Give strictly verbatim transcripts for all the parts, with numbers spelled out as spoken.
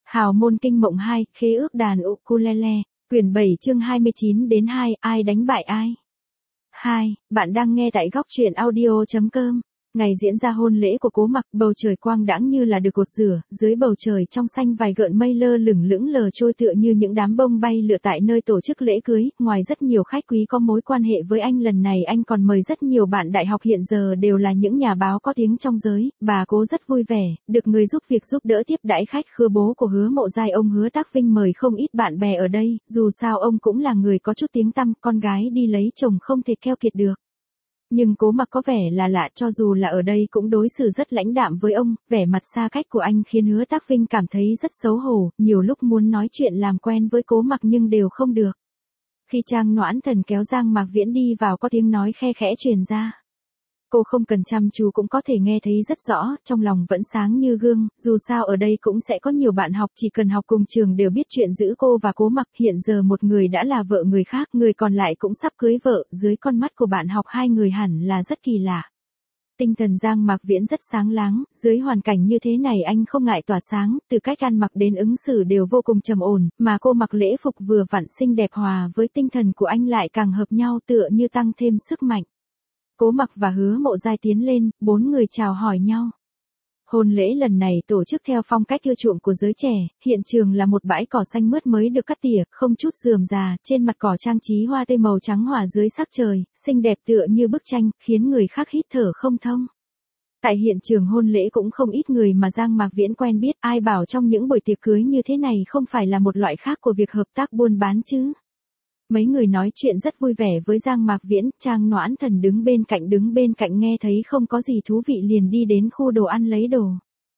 Hào môn kinh mộng hai, khế ước đàn ukulele, quyển bảy chương hai mươi chín đến hai, ai đánh bại ai. hai. Bạn đang nghe tại góc truyện audio chấm com. Ngày diễn ra hôn lễ của Cố Mặc, bầu trời quang đãng như là được gột rửa, dưới bầu trời trong xanh vài gợn mây lơ lửng lững lờ trôi tựa như những đám bông bay lượn tại nơi tổ chức lễ cưới. Ngoài rất nhiều khách quý có mối quan hệ với anh, lần này anh còn mời rất nhiều bạn đại học hiện giờ đều là những nhà báo có tiếng trong giới. Bà Cố rất vui vẻ, được người giúp việc giúp đỡ tiếp đãi khách khứa. Bố của Hứa Mộ Giai, ông Hứa Tác Vinh, mời không ít bạn bè ở đây, dù sao ông cũng là người có chút tiếng tăm, con gái đi lấy chồng không thể keo kiệt được. Nhưng Cố Mặc có vẻ là lạ, cho dù là ở đây cũng đối xử rất lãnh đạm với ông. Vẻ mặt xa cách của anh khiến Hứa Tác Vinh cảm thấy rất xấu hổ, nhiều lúc muốn nói chuyện làm quen với Cố Mặc nhưng đều không được. Khi Trang Noãn Thần kéo Giang Mạc Viễn đi vào, có tiếng nói khe khẽ truyền ra. Cô không cần chăm chú cũng có thể nghe thấy rất rõ, trong lòng vẫn sáng như gương, dù sao ở đây cũng sẽ có nhiều bạn học, chỉ cần học cùng trường đều biết chuyện giữa cô và Cố Mặc. Hiện giờ một người đã là vợ người khác, người còn lại cũng sắp cưới vợ, dưới con mắt của bạn học hai người hẳn là rất kỳ lạ. Tinh thần Giang Mạc Viễn rất sáng láng, dưới hoàn cảnh như thế này anh không ngại tỏa sáng, từ cách ăn mặc đến ứng xử đều vô cùng trầm ổn, mà cô mặc lễ phục vừa vặn xinh đẹp hòa với tinh thần của anh lại càng hợp nhau, tựa như tăng thêm sức mạnh. Cố Mặc và Hứa Mộ Giai tiến lên, bốn người chào hỏi nhau. Hôn lễ lần này tổ chức theo phong cách ưa chuộng của giới trẻ, hiện trường là một bãi cỏ xanh mướt mới được cắt tỉa, không chút rườm rà, trên mặt cỏ trang trí hoa tươi màu trắng hòa dưới sắc trời, xinh đẹp tựa như bức tranh, khiến người khác hít thở không thông. Tại hiện trường hôn lễ cũng không ít người mà Giang Mạc Viễn quen biết, ai bảo trong những buổi tiệc cưới như thế này không phải là một loại khác của việc hợp tác buôn bán chứ. Mấy người nói chuyện rất vui vẻ với Giang Mạc Viễn, Trang Noãn Thần đứng bên cạnh đứng bên cạnh nghe thấy không có gì thú vị liền đi đến khu đồ ăn lấy đồ.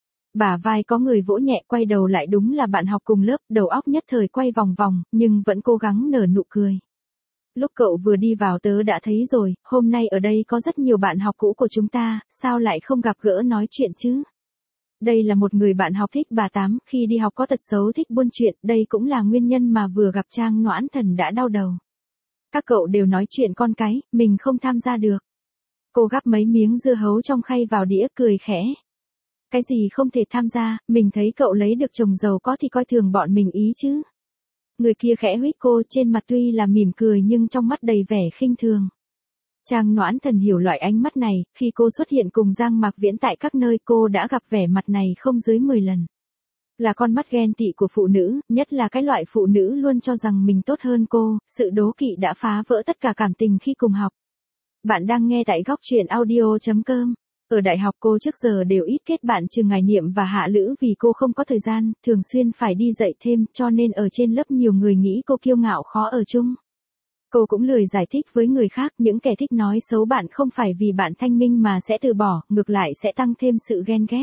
Bả vai có người vỗ nhẹ, quay đầu lại đúng là bạn học cùng lớp, đầu óc nhất thời quay vòng vòng, nhưng vẫn cố gắng nở nụ cười. Lúc cậu vừa đi vào tớ đã thấy rồi, hôm nay ở đây có rất nhiều bạn học cũ của chúng ta, sao lại không gặp gỡ nói chuyện chứ? Đây là một người bạn học thích bà Tám, khi đi học có tật xấu thích buôn chuyện, đây cũng là nguyên nhân mà vừa gặp Trang Noãn Thần đã đau đầu. Các cậu đều nói chuyện con cái, mình không tham gia được. Cô gắp mấy miếng dưa hấu trong khay vào đĩa cười khẽ. Cái gì không thể tham gia, mình thấy cậu lấy được chồng giàu có thì coi thường bọn mình ý chứ. Người kia khẽ huých cô, trên mặt tuy là mỉm cười nhưng trong mắt đầy vẻ khinh thường. Trang Noãn Thần hiểu loại ánh mắt này, khi cô xuất hiện cùng Giang Mạc Viễn tại các nơi cô đã gặp vẻ mặt này không dưới mười lần. Là con mắt ghen tị của phụ nữ, nhất là cái loại phụ nữ luôn cho rằng mình tốt hơn cô, sự đố kỵ đã phá vỡ tất cả cảm tình khi cùng học. Bạn đang nghe tại góc truyện audio chấm com. Ở đại học cô trước giờ đều ít kết bạn trừ Ngải Niệm và Hạ Lữ vì cô không có thời gian, thường xuyên phải đi dạy thêm, cho nên ở trên lớp nhiều người nghĩ cô kiêu ngạo khó ở chung. Cô cũng lười giải thích với người khác, những kẻ thích nói xấu bạn không phải vì bạn thanh minh mà sẽ từ bỏ, ngược lại sẽ tăng thêm sự ghen ghét.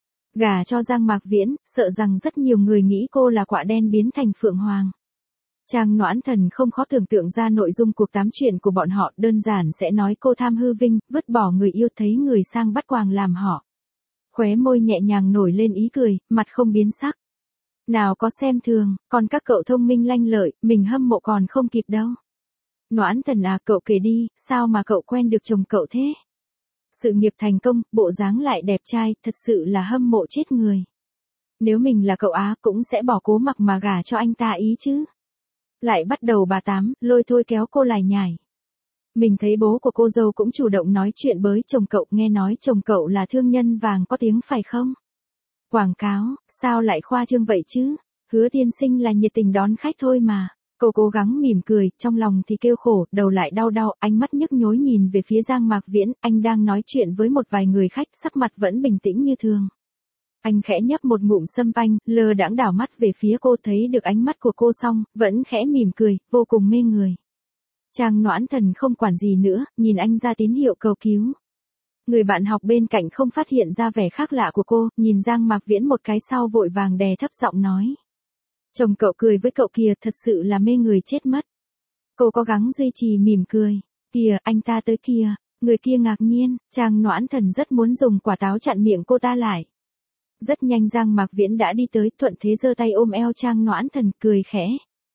Gả cho Giang Mạc Viễn, sợ rằng rất nhiều người nghĩ cô là quạ đen biến thành phượng hoàng. Trang Noãn Thần không khó tưởng tượng ra nội dung cuộc tám chuyện của bọn họ, đơn giản sẽ nói cô tham hư vinh, vứt bỏ người yêu thấy người sang bắt quàng làm họ. Khóe môi nhẹ nhàng nổi lên ý cười, mặt không biến sắc. Nào có xem thường, còn các cậu thông minh lanh lợi, mình hâm mộ còn không kịp đâu. Noãn Thần à, cậu kể đi, sao mà cậu quen được chồng cậu thế? Sự nghiệp thành công, bộ dáng lại đẹp trai, thật sự là hâm mộ chết người. Nếu mình là cậu Á cũng sẽ bỏ Cố Mặc mà gả cho anh ta ý chứ. Lại bắt đầu bà Tám, lôi thôi kéo cô lải nhải. Mình thấy bố của cô dâu cũng chủ động nói chuyện với chồng cậu, nghe nói chồng cậu là thương nhân vàng có tiếng phải không? Quảng cáo, sao lại khoa trương vậy chứ? Hứa tiên sinh là nhiệt tình đón khách thôi mà. Cô cố gắng mỉm cười, trong lòng thì kêu khổ, đầu lại đau đau, ánh mắt nhức nhối nhìn về phía Giang Mạc Viễn, anh đang nói chuyện với một vài người khách, sắc mặt vẫn bình tĩnh như thường. Anh khẽ nhấp một ngụm sâm panh, lơ đãng đảo mắt về phía cô, thấy được ánh mắt của cô xong, vẫn khẽ mỉm cười, vô cùng mê người. Trang Noãn Thần không quản gì nữa, nhìn anh ra tín hiệu cầu cứu. Người bạn học bên cạnh không phát hiện ra vẻ khác lạ của cô, nhìn Giang Mạc Viễn một cái sau vội vàng đè thấp giọng nói. Chồng cậu cười với cậu kìa, thật sự là mê người chết mất. Cô cố gắng duy trì mỉm cười. Kìa, anh ta tới kìa. Người kia ngạc nhiên, Trang Noãn Thần rất muốn dùng quả táo chặn miệng cô ta lại. Rất nhanh Giang Mạc Viễn đã đi tới, thuận thế giơ tay ôm eo Trang Noãn Thần, cười khẽ.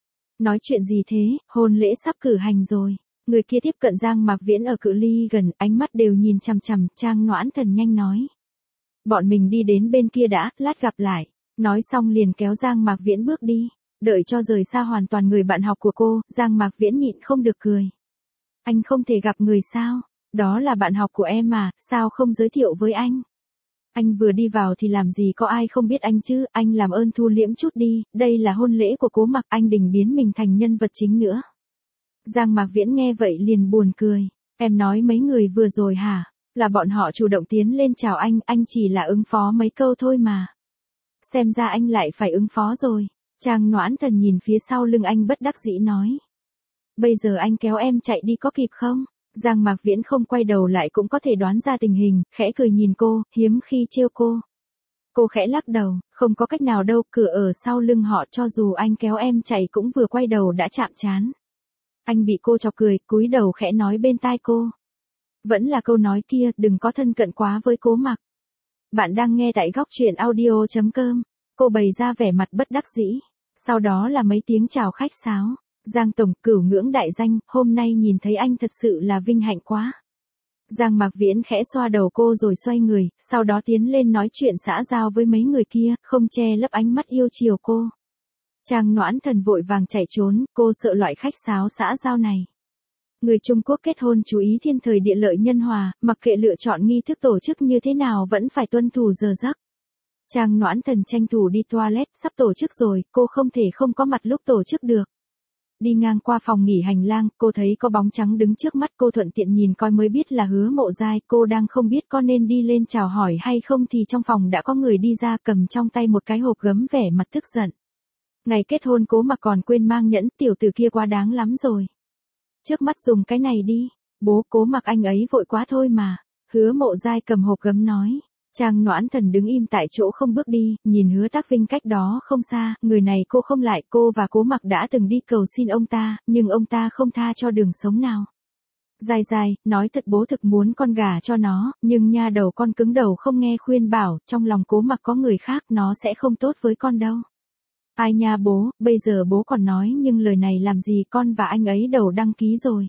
Nói chuyện gì thế, hôn lễ sắp cử hành rồi. Người kia tiếp cận Giang Mạc Viễn ở cự ly gần, ánh mắt đều nhìn chằm chằm, Trang Noãn Thần nhanh nói. Bọn mình đi đến bên kia đã, lát gặp lại. Nói xong liền kéo Giang Mạc Viễn bước đi. Đợi cho rời xa hoàn toàn người bạn học của cô, Giang Mạc Viễn nhịn không được cười. Anh không thể gặp người sao? Đó là bạn học của em mà, sao không giới thiệu với anh? Anh vừa đi vào thì làm gì có ai không biết anh chứ, anh làm ơn thu liễm chút đi, đây là hôn lễ của Cố Mặc, anh đừng biến mình thành nhân vật chính nữa. Giang Mạc Viễn nghe vậy liền buồn cười. Em nói mấy người vừa rồi hả? Là bọn họ chủ động tiến lên chào anh, anh chỉ là ứng phó mấy câu thôi mà. Xem ra anh lại phải ứng phó rồi. Trang Noãn Thần nhìn phía sau lưng anh bất đắc dĩ nói. Bây giờ anh kéo em chạy đi có kịp không? Giang Mạc Viễn không quay đầu lại cũng có thể đoán ra tình hình, khẽ cười nhìn cô, hiếm khi trêu cô. Cô khẽ lắc đầu, không có cách nào đâu, cửa ở sau lưng họ, cho dù anh kéo em chạy cũng vừa quay đầu đã chạm trán. Anh bị cô chọc cười, cúi đầu khẽ nói bên tai cô. Vẫn là câu nói kia, đừng có thân cận quá với Cố Mặc. Bạn đang nghe tại góc truyện audio chấm com. Cô bày ra vẻ mặt bất đắc dĩ. Sau đó là mấy tiếng chào khách sáo. Giang Tổng, cửu ngưỡng đại danh, hôm nay nhìn thấy anh thật sự là vinh hạnh quá. Giang Mạc Viễn khẽ xoa đầu cô rồi xoay người, sau đó tiến lên nói chuyện xã giao với mấy người kia, không che lấp ánh mắt yêu chiều cô. Trang Noãn Thần vội vàng chạy trốn, cô sợ loại khách sáo xã giao này. Người Trung Quốc kết hôn chú ý thiên thời địa lợi nhân hòa, mặc kệ lựa chọn nghi thức tổ chức như thế nào vẫn phải tuân thủ giờ giấc. Trang Noãn Thần tranh thủ đi toilet, sắp tổ chức rồi, cô không thể không có mặt lúc tổ chức được. Đi ngang qua phòng nghỉ hành lang, cô thấy có bóng trắng đứng trước mắt, cô thuận tiện nhìn coi mới biết là Hứa Mộ Giai, cô đang không biết có nên đi lên chào hỏi hay không thì trong phòng đã có người đi ra cầm trong tay một cái hộp gấm vẻ mặt tức giận. Ngày kết hôn Cố Mặc còn quên mang nhẫn, tiểu tử kia quá đáng lắm rồi. Trước mắt dùng cái này đi, bố Cố Mặc anh ấy vội quá thôi mà. Hứa Mộ Giai cầm hộp gấm nói. Trang Noãn Thần đứng im tại chỗ không bước đi, nhìn Hứa Tác Vinh cách đó không xa, người này cô không lại, cô và Cố Mặc đã từng đi cầu xin ông ta, nhưng ông ta không tha cho đường sống nào. Dài dài, nói thật bố thực muốn con gả cho nó, nhưng nha đầu con cứng đầu không nghe khuyên bảo, trong lòng Cố Mặc có người khác nó sẽ không tốt với con đâu. Ai nha bố, bây giờ bố còn nói nhưng lời này làm gì, con và anh ấy đầu đăng ký rồi.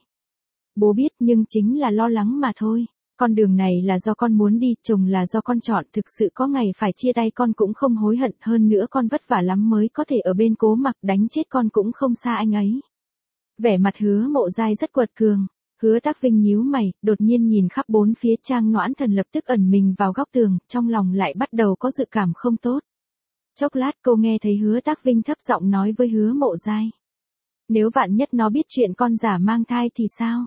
Bố biết nhưng chính là lo lắng mà thôi. Con đường này là do con muốn đi, chồng là do con chọn, thực sự có ngày phải chia tay con cũng không hối hận, hơn nữa con vất vả lắm mới có thể ở bên Cố Mặc, đánh chết con cũng không xa anh ấy. Vẻ mặt Hứa Mộ Giai rất quật cường. Hứa Tác Vinh nhíu mày, đột nhiên nhìn khắp bốn phía. Trang Noãn Thần lập tức ẩn mình vào góc tường, trong lòng lại bắt đầu có dự cảm không tốt. Chốc lát cô nghe thấy Hứa Tác Vinh thấp giọng nói với Hứa Mộ Giai. Nếu vạn nhất nó biết chuyện con giả mang thai thì sao?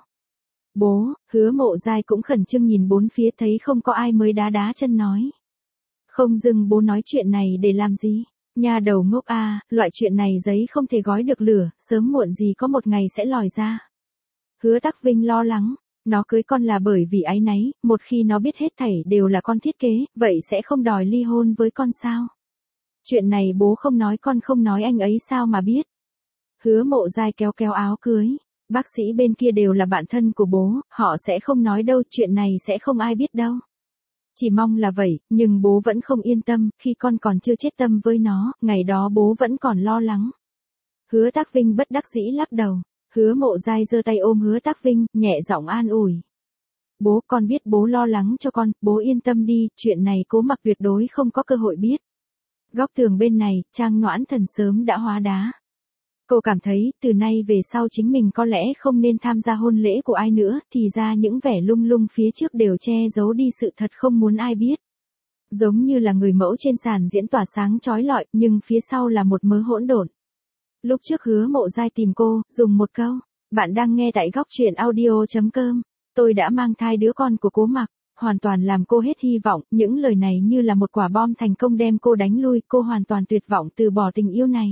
Bố, Hứa Mộ Giai cũng khẩn trương nhìn bốn phía thấy không có ai mới đá đá chân nói. Không dừng bố nói chuyện này để làm gì? Nhà đầu ngốc a, à, loại chuyện này giấy không thể gói được lửa, sớm muộn gì có một ngày sẽ lòi ra. Hứa Tác Vinh lo lắng, nó cưới con là bởi vì áy náy, một khi nó biết hết thảy đều là con thiết kế, vậy sẽ không đòi ly hôn với con sao? Chuyện này bố không nói con không nói anh ấy sao mà biết? Hứa Mộ Giai kéo kéo áo cưới. Bác sĩ bên kia đều là bạn thân của bố, họ sẽ không nói đâu, chuyện này sẽ không ai biết đâu. Chỉ mong là vậy, nhưng bố vẫn không yên tâm, khi con còn chưa chết tâm với nó, ngày đó bố vẫn còn lo lắng. Hứa Tác Vinh bất đắc dĩ lắc đầu. Hứa Mộ Giai giơ tay ôm Hứa Tác Vinh, nhẹ giọng an ủi. Bố, con biết bố lo lắng cho con, bố yên tâm đi, chuyện này Cố Mặc tuyệt đối không có cơ hội biết. Góc tường bên này, Trang Noãn Thần sớm đã hóa đá. Cô cảm thấy, từ nay về sau chính mình có lẽ không nên tham gia hôn lễ của ai nữa, thì ra những vẻ lung lung phía trước đều che giấu đi sự thật không muốn ai biết. Giống như là người mẫu trên sàn diễn tỏa sáng chói lọi, nhưng phía sau là một mớ hỗn độn. Lúc trước Hứa Mộ Giai tìm cô, dùng một câu, bạn đang nghe tại góc truyện audio chấm com, tôi đã mang thai đứa con của Cố Mặc, hoàn toàn làm cô hết hy vọng, những lời này như là một quả bom thành công đem cô đánh lui, cô hoàn toàn tuyệt vọng từ bỏ tình yêu này.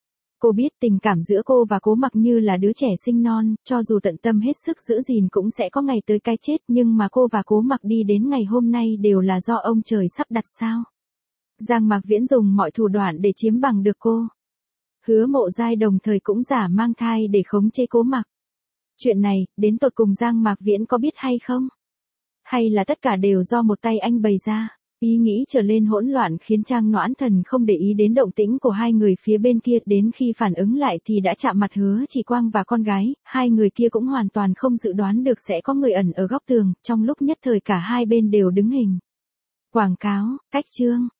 Cô biết tình cảm giữa cô và Cố Mặc như là đứa trẻ sinh non, cho dù tận tâm hết sức giữ gìn cũng sẽ có ngày tới cái chết, nhưng mà cô và Cố Mặc đi đến ngày hôm nay đều là do ông trời sắp đặt sao. Giang Mạc Viễn dùng mọi thủ đoạn để chiếm bằng được cô. Hứa Mộ Giai đồng thời cũng giả mang thai để khống chế Cố Mặc. Chuyện này, đến tột cùng Giang Mạc Viễn có biết hay không? Hay là tất cả đều do một tay anh bày ra? Ý nghĩ trở lên hỗn loạn khiến Trang Noãn Thần không để ý đến động tĩnh của hai người phía bên kia, đến khi phản ứng lại thì đã chạm mặt Hứa Chỉ Quang và con gái, hai người kia cũng hoàn toàn không dự đoán được sẽ có người ẩn ở góc tường, trong lúc nhất thời cả hai bên đều đứng hình. Quảng cáo, cách chương.